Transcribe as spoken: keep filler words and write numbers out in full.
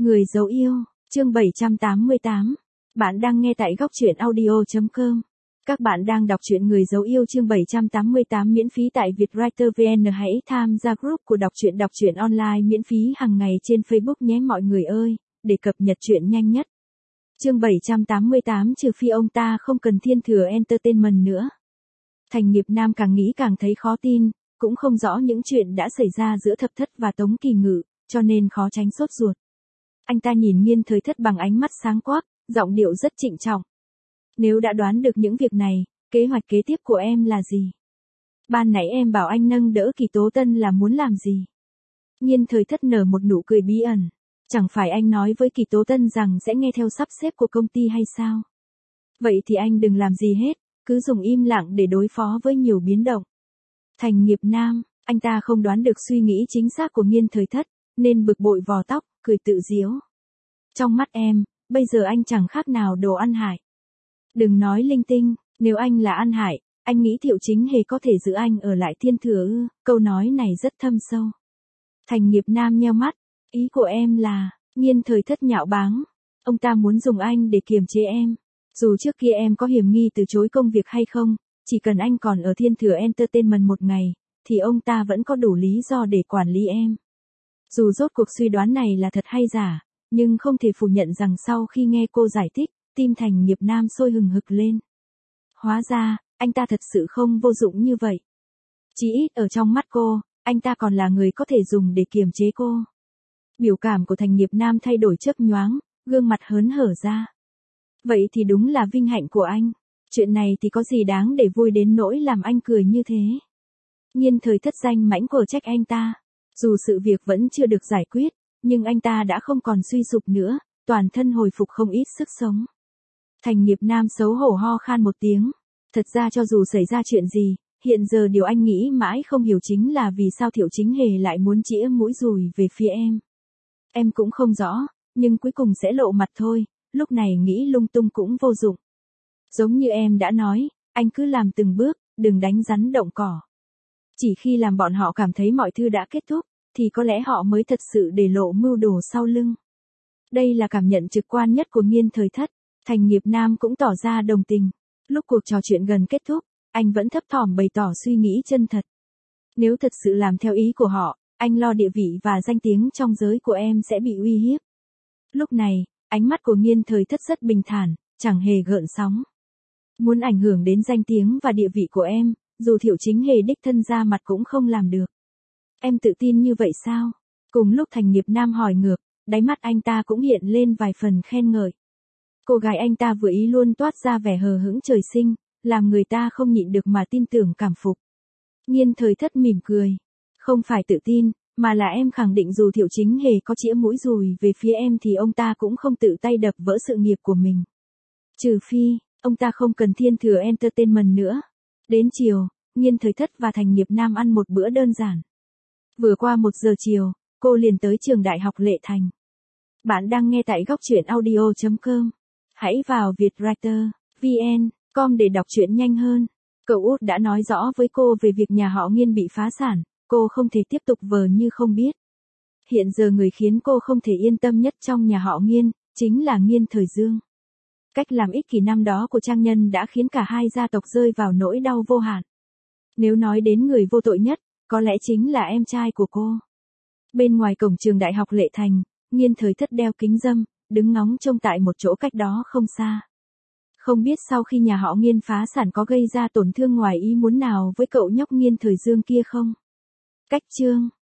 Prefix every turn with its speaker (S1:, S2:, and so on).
S1: Người dấu yêu, chương bảy trăm tám mươi tám. Bạn đang nghe tại góc truyện audio chấm com. Các bạn đang đọc truyện Người dấu yêu chương bảy trăm tám mươi tám miễn phí tại Vietwriter vê en. Hãy tham gia group của đọc truyện đọc truyện online miễn phí hàng ngày trên Facebook nhé mọi người ơi, để cập nhật truyện nhanh nhất. Chương bảy trăm tám mươi tám trừ phi ông ta không cần Thiên Thừa Entertainment nữa. Thành Nghiệp Nam càng nghĩ càng thấy khó tin, cũng không rõ những chuyện đã xảy ra giữa Thập Thất và Tống Kỳ Ngự, cho nên khó tránh sốt ruột. Anh ta nhìn Nghiên Thời Thất bằng ánh mắt sáng quắc, giọng điệu rất trịnh trọng. Nếu đã đoán được những việc này, kế hoạch kế tiếp của em là gì? Ban nãy em bảo anh nâng đỡ Kỳ Tố Tân là muốn làm gì? Nghiên Thời Thất nở một nụ cười bí ẩn. Chẳng phải anh nói với Kỳ Tố Tân rằng sẽ nghe theo sắp xếp của công ty hay sao? Vậy thì anh đừng làm gì hết, cứ dùng im lặng để đối phó với nhiều biến động. Thành Nghiệp Nam, anh ta không đoán được suy nghĩ chính xác của Nghiên Thời Thất, nên bực bội vò tóc, cười tự giễu. Trong mắt em, bây giờ anh chẳng khác nào đồ ăn hại. Đừng nói linh tinh, nếu anh là ăn hại, anh nghĩ Thiệu Chính Hề có thể giữ anh ở lại Thiên Thừa ư? Câu nói này rất thâm sâu. Thành Nghiệp Nam nheo mắt, ý của em là, Nghiên Thời Thất nhạo báng. Ông ta muốn dùng anh để kiềm chế em. Dù trước kia em có hiểm nghi từ chối công việc hay không, chỉ cần anh còn ở Thiên Thừa Entertainment một ngày, thì ông ta vẫn có đủ lý do để quản lý em. Dù rốt cuộc suy đoán này là thật hay giả, nhưng không thể phủ nhận rằng sau khi nghe cô giải thích, tim Thành Nghiệp Nam sôi hừng hực lên. Hóa ra, anh ta thật sự không vô dụng như vậy. Chỉ ít ở trong mắt cô, anh ta còn là người có thể dùng để kiềm chế cô. Biểu cảm của Thành Nghiệp Nam thay đổi chớp nhoáng, gương mặt hớn hở ra. Vậy thì đúng là vinh hạnh của anh. Chuyện này thì có gì đáng để vui đến nỗi làm anh cười như thế. Nghiên Thời Thất danh mãnh cổ trách anh ta. Dù sự việc vẫn chưa được giải quyết, nhưng anh ta đã không còn suy sụp nữa, toàn thân hồi phục không ít sức sống. Thành Nghiệp Nam xấu hổ ho khan một tiếng. Thật ra cho dù xảy ra chuyện gì, hiện giờ điều anh nghĩ mãi không hiểu chính là vì sao Thiệu Chính Hề lại muốn chĩa mũi dùi về phía em. Em cũng không rõ, nhưng cuối cùng sẽ lộ mặt thôi, lúc này nghĩ lung tung cũng vô dụng. Giống như em đã nói, anh cứ làm từng bước, đừng đánh rắn động cỏ. Chỉ khi làm bọn họ cảm thấy mọi thứ đã kết thúc, thì có lẽ họ mới thật sự để lộ mưu đồ sau lưng. Đây là cảm nhận trực quan nhất của Nghiên Thời Thất. Thành Nghiệp Nam cũng tỏ ra đồng tình. Lúc cuộc trò chuyện gần kết thúc, anh vẫn thấp thỏm bày tỏ suy nghĩ chân thật. Nếu thật sự làm theo ý của họ, anh lo địa vị và danh tiếng trong giới của em sẽ bị uy hiếp. Lúc này, ánh mắt của Nghiên Thời Thất rất bình thản, chẳng hề gợn sóng. Muốn ảnh hưởng đến danh tiếng và địa vị của em, dù Thiệu Chính Hề đích thân ra mặt cũng không làm được. Em tự tin như vậy sao? Cùng lúc Thành Nghiệp Nam hỏi ngược, đáy mắt anh ta cũng hiện lên vài phần khen ngợi. Cô gái anh ta vừa ý luôn toát ra vẻ hờ hững trời sinh, làm người ta không nhịn được mà tin tưởng cảm phục. Nghiên Thời Thất mỉm cười. Không phải tự tin, mà là em khẳng định dù Thiệu Chính Hề có chĩa mũi dùi về phía em thì ông ta cũng không tự tay đập vỡ sự nghiệp của mình. Trừ phi, ông ta không cần Thiên Thừa Entertainment nữa. Đến chiều, Nghiên Thời Thất và Thành Nghiệp Nam ăn một bữa đơn giản. Vừa qua một giờ chiều, cô liền tới trường Đại học Lệ Thành. Bạn đang nghe tại góc truyện audio chấm com. Hãy vào Vietwriter vê en chấm com để đọc truyện nhanh hơn. Cậu út đã nói rõ với cô về việc nhà họ Nghiên bị phá sản, cô không thể tiếp tục vờ như không biết. Hiện giờ người khiến cô không thể yên tâm nhất trong nhà họ Nghiên, chính là Nghiên Thời Dương. Cách làm ích kỷ năm đó của Trang Nhân đã khiến cả hai gia tộc rơi vào nỗi đau vô hạn. Nếu nói đến người vô tội nhất, có lẽ chính là em trai của cô. Bên ngoài cổng trường Đại học Lệ Thành, Nghiên Thời Thất đeo kính râm, đứng ngóng trông tại một chỗ cách đó không xa. Không biết sau khi nhà họ Nghiên phá sản có gây ra tổn thương ngoài ý muốn nào với cậu nhóc Nghiên Thời Dương kia không? Cách chương